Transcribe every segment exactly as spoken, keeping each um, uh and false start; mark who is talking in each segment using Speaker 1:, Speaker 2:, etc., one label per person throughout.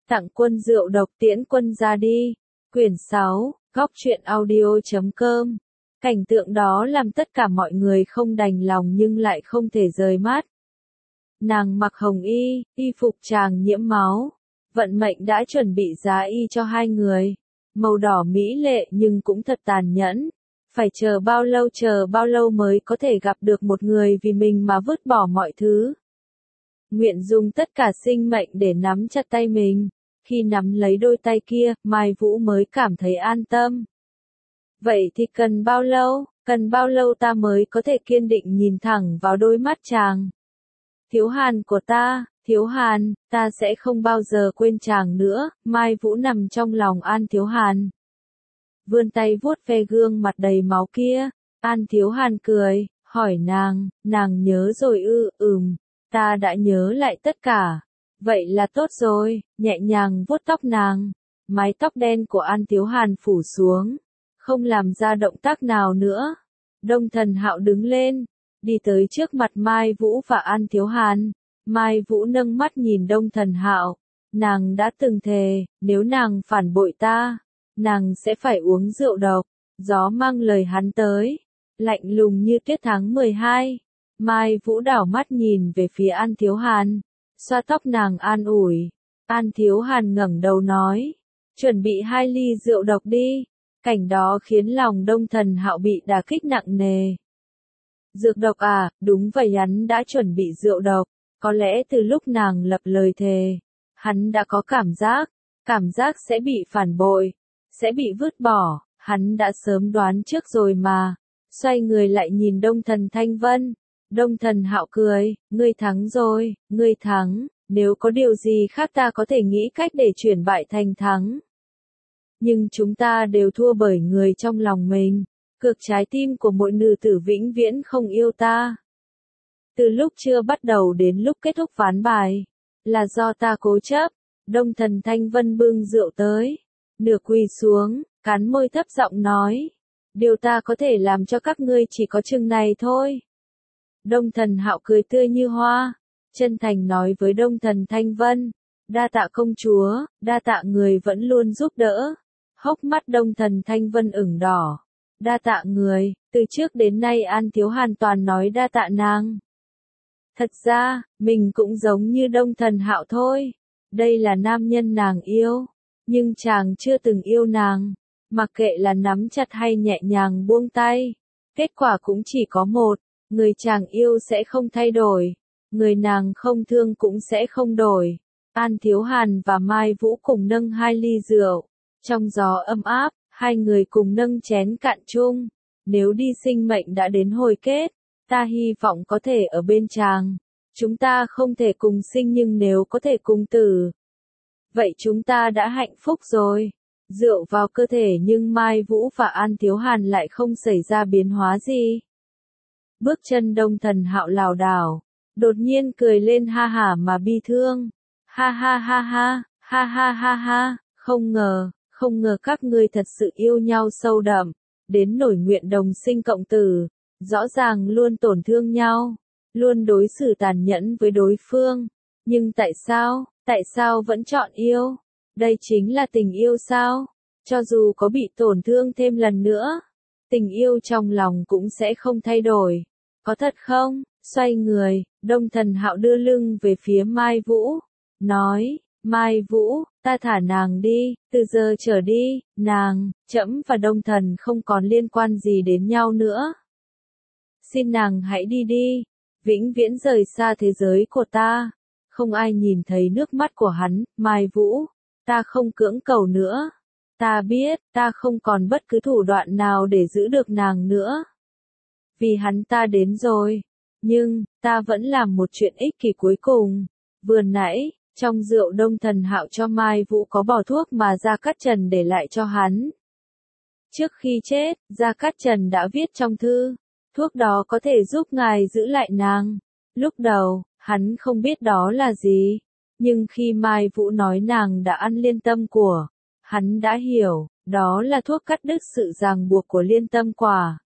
Speaker 1: Tặng quân rượu độc tiễn quân ra đi. Quyển sáu, góc truyện audio chấm com. Cảnh tượng đó làm tất cả mọi người không đành lòng nhưng lại không thể rời mắt. Nàng mặc hồng y, y phục chàng nhiễm máu. Vận mệnh đã chuẩn bị giá y cho hai người. Màu đỏ mỹ lệ nhưng cũng thật tàn nhẫn. Phải chờ bao lâu chờ bao lâu mới có thể gặp được một người vì mình mà vứt bỏ mọi thứ. Nguyện dùng tất cả sinh mệnh để nắm chặt tay mình. Khi nắm lấy đôi tay kia, Mai Vũ mới cảm thấy an tâm. Vậy thì cần bao lâu, cần bao lâu ta mới có thể kiên định nhìn thẳng vào đôi mắt chàng? Thiếu Hàn của ta, Thiếu Hàn, ta sẽ không bao giờ quên chàng nữa, Mai Vũ nằm trong lòng An Thiếu Hàn. Vươn tay vuốt ve gương mặt đầy máu kia, An Thiếu Hàn cười, hỏi nàng, nàng nhớ rồi ư, ừm, ta đã nhớ lại tất cả. Vậy là tốt rồi, nhẹ nhàng vuốt tóc nàng. Mái tóc đen của An Thiếu Hàn phủ xuống, không làm ra động tác nào nữa. Đông Thần Hạo đứng lên, đi tới trước mặt Mai Vũ và An Thiếu Hàn. Mai Vũ nâng mắt nhìn Đông Thần Hạo, nàng đã từng thề, nếu nàng phản bội ta, nàng sẽ phải uống rượu độc. Gió mang lời hắn tới, lạnh lùng như tiết tháng mười hai. Mai Vũ đảo mắt nhìn về phía An Thiếu Hàn, xoa tóc nàng an ủi. An Thiếu Hàn ngẩng đầu nói, chuẩn bị hai ly rượu độc đi. Cảnh đó khiến lòng Đông Thần Hạo bị đả kích nặng nề. Dược độc à, đúng vậy, hắn đã chuẩn bị rượu độc. Có lẽ từ lúc nàng lập lời thề, hắn đã có cảm giác, cảm giác sẽ bị phản bội, sẽ bị vứt bỏ, hắn đã sớm đoán trước rồi mà. Xoay người lại nhìn Đông Thần Thanh Vân. Đông Thần Hạo cười, ngươi thắng rồi, ngươi thắng, nếu có điều gì khác ta có thể nghĩ cách để chuyển bại thành thắng. Nhưng chúng ta đều thua bởi người trong lòng mình, cược trái tim của mỗi nữ tử vĩnh viễn không yêu ta. Từ lúc chưa bắt đầu đến lúc kết thúc ván bài, là do ta cố chấp. Đông Thần Thanh Vân bưng rượu tới, nửa quỳ xuống, cắn môi thấp giọng nói, điều ta có thể làm cho các ngươi chỉ có chừng này thôi. Đông Thần Hạo cười tươi như hoa, chân thành nói với Đông Thần Thanh Vân, đa tạ công chúa, đa tạ người vẫn luôn giúp đỡ. Hốc mắt Đông Thần Thanh Vân ửng đỏ, đa tạ người, từ trước đến nay An Thiếu Hàn toàn nói đa tạ nàng. Thật ra, mình cũng giống như Đông Thần Hạo thôi, đây là nam nhân nàng yêu, nhưng chàng chưa từng yêu nàng, mặc kệ là nắm chặt hay nhẹ nhàng buông tay, kết quả cũng chỉ có một. Người chàng yêu sẽ không thay đổi, người nàng không thương cũng sẽ không đổi. An Thiếu Hàn và Mai Vũ cùng nâng hai ly rượu, trong gió ấm áp, hai người cùng nâng chén cạn chung. Nếu đi sinh mệnh đã đến hồi kết, ta hy vọng có thể ở bên chàng. Chúng ta không thể cùng sinh nhưng nếu có thể cùng tử, vậy chúng ta đã hạnh phúc rồi. Rượu vào cơ thể nhưng Mai Vũ và An Thiếu Hàn lại không xảy ra biến hóa gì. Bước chân Đông Thần Hạo lảo đảo, đột nhiên cười lên ha hả mà bi thương. Ha ha ha ha, ha ha ha ha, không ngờ, không ngờ các ngươi thật sự yêu nhau sâu đậm, đến nỗi nguyện đồng sinh cộng tử, rõ ràng luôn tổn thương nhau, luôn đối xử tàn nhẫn với đối phương. Nhưng tại sao, tại sao vẫn chọn yêu? Đây chính là tình yêu sao? Cho dù có bị tổn thương thêm lần nữa, tình yêu trong lòng cũng sẽ không thay đổi. Có thật không? Xoay người, Đông Thần Hạo đưa lưng về phía Mai Vũ, nói, Mai Vũ, ta thả nàng đi, từ giờ trở đi, nàng, trẫm và Đông Thần không còn liên quan gì đến nhau nữa. Xin nàng hãy đi đi, vĩnh viễn rời xa thế giới của ta. Không ai nhìn thấy nước mắt của hắn. Mai Vũ, ta không cưỡng cầu nữa. Ta biết, ta không còn bất cứ thủ đoạn nào để giữ được nàng nữa. Vì hắn ta đến rồi. Nhưng, ta vẫn làm một chuyện ích kỷ cuối cùng. Vừa nãy, trong rượu Đông Thần Hạo cho Mai Vũ có bỏ thuốc mà Gia Cát Trần để lại cho hắn. Trước khi chết, Gia Cát Trần đã viết trong thư, thuốc đó có thể giúp ngài giữ lại nàng. Lúc đầu, hắn không biết đó là gì. Nhưng khi Mai Vũ nói nàng đã ăn liên tâm của, hắn đã hiểu, đó là thuốc cắt đứt sự ràng buộc của liên tâm quả.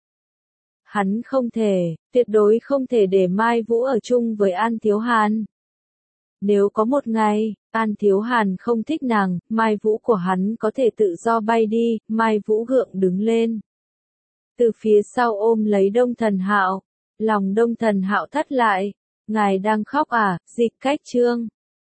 Speaker 1: Hắn không thể, tuyệt đối không thể để Mai Vũ ở chung với An Thiếu Hàn. Nếu có một ngày, An Thiếu Hàn không thích nàng, Mai Vũ của hắn có thể tự do bay đi, Mai Vũ gượng đứng lên. Từ phía sau ôm lấy Đông Thần Hạo, lòng Đông Thần Hạo thắt lại, ngài đang khóc à, Dịch Cách Trương.